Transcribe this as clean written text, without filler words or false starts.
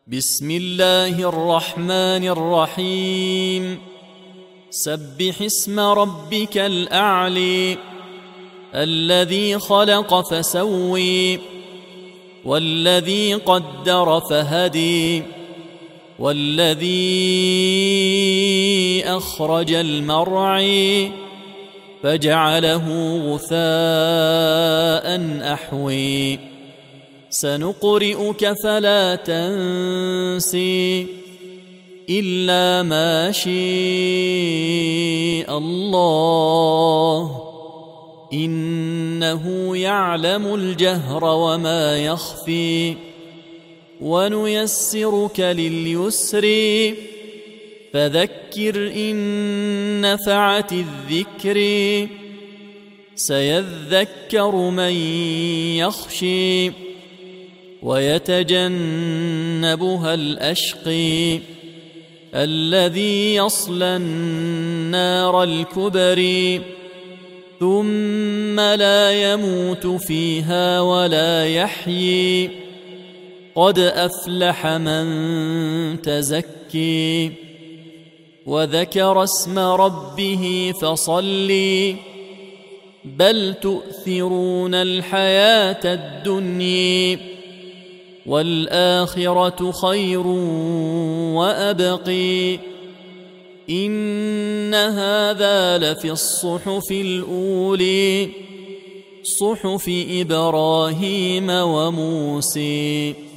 بسم الله الرحمن الرحيم. سبح اسم ربك الأعلى الذي خلق فسوي والذي قدر فهدي والذي أخرج المرعى فجعله غثاء أحوي سنقرئك فلا تنسي إلا ما شاء الله إنه يعلم الجهر وما يخفي ونيسرك لليسر فذكر إن نفعت الذكر سيذكر من يخشي ويتجنبها الأشقي الذي يصلى النار الكبرى ثم لا يموت فيها ولا يحيي قد أفلح من تزكي وذكر اسم ربه فصلي بل تؤثرون الحياة الدنيا والآخرة خير وأبقي إن هذا لفي الصحف الأولى صحف إبراهيم وموسى.